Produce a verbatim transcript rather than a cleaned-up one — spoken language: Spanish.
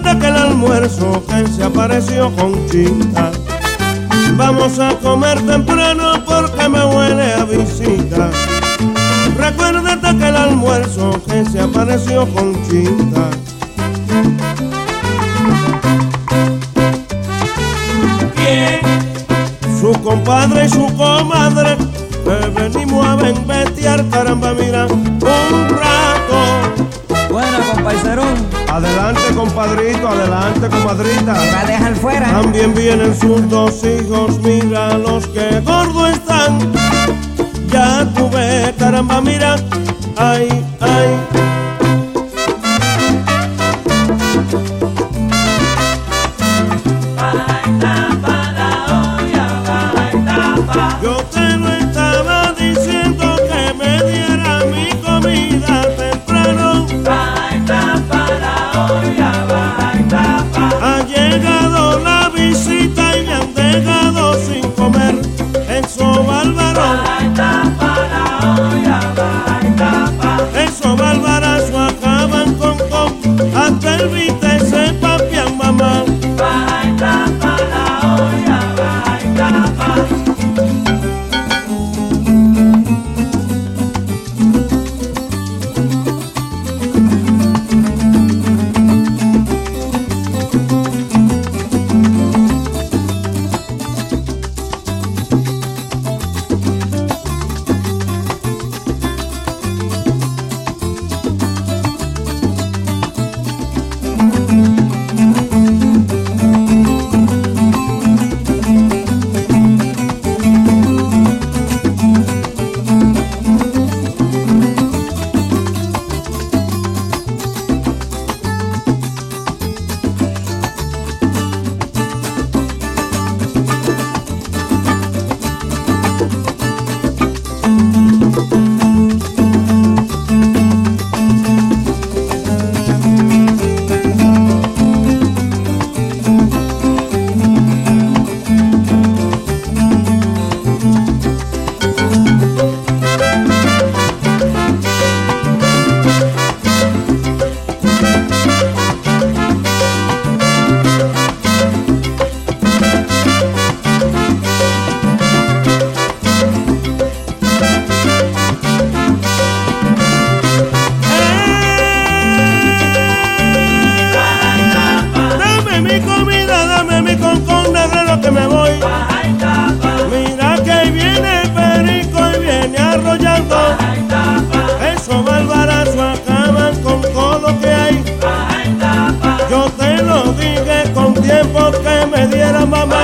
Recuerda que el almuerzo que se apareció Conchita, vamos a comer temprano porque me huele a visita. Recuérdate que el almuerzo que se apareció Conchita. ¿Quién? Su compadre y su comadre, que venimos a venvetear, caramba, mira, un rato. Buena, compaiserón. Adelante, compadrito, adelante, comadrita. Me va a dejar fuera. También vienen sus dos hijos, mira los que gordos están. Ya tú ves, caramba, mira, ay, ay. Yo te lo estaba diciendo que me diera mi comida temprano. Ha llegado la visita y me han dejado sin comer. Eso bárbaro. Eso bárbarazo acaban con todo. Hasta el vite se papian mamá. Que me voy. Mira que ahí viene el perico y viene arrollando. Esos barbarazos acaban con todo lo que hay. Yo te lo dije con tiempo que me diera mamá.